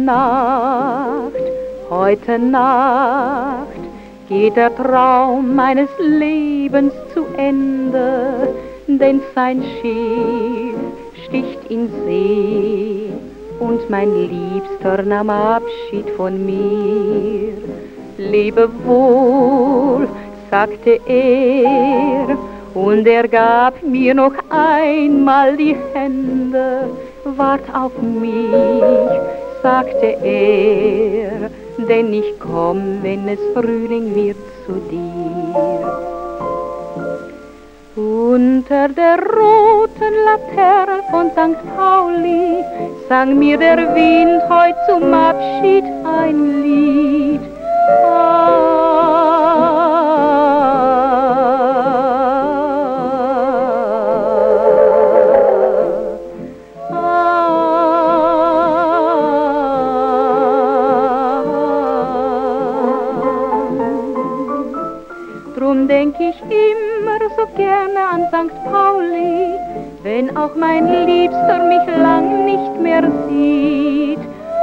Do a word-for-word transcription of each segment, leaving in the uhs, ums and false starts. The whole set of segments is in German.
Nacht, heute Nacht geht der Traum meines Lebens zu Ende, denn sein Schiff sticht in See und mein Liebster nahm Abschied von mir. Lebe wohl, sagte er, und er gab mir noch einmal die Hände. Wart auf mich, sagte er, denn ich komm, wenn es Frühling wird, zu dir. Unter der roten Laterne von Sankt Pauli sang mir der Wind heut zum Abschied ein Lied. Drum denk ich immer so gerne an Sankt Pauli, wenn auch mein Liebster mich lang nicht mehr sieht.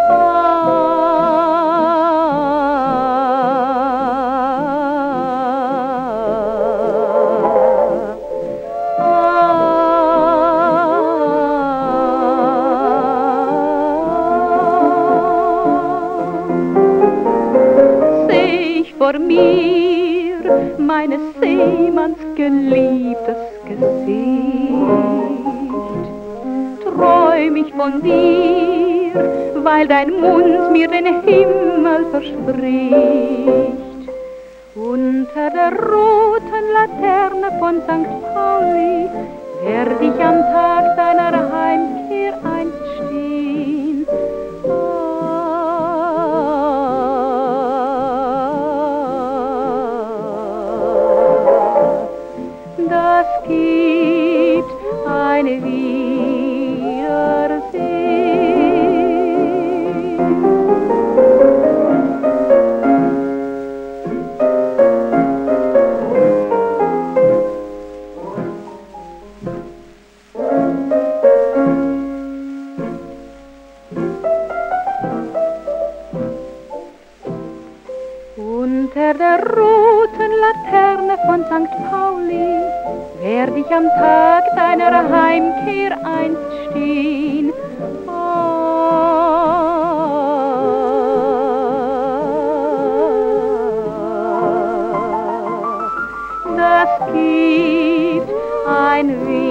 Seh ich vor mir meines Seemanns geliebtes Gesicht, träum ich von dir, weil dein Mund mir den Himmel verspricht. Unter der roten Laterne von Sankt Pauli werd ich am Tag deiner Heimkehr einst stehen. Das gibt eine Wiedersehen. Unter der roten Laterne von Sankt Pauli werd ich am Tag deiner Heimkehr einst stehen. Das gibt ein